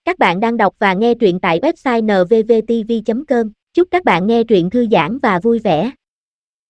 Các bạn đang đọc và nghe truyện tại website nvvtv.com. Chúc các bạn nghe truyện thư giãn và vui vẻ.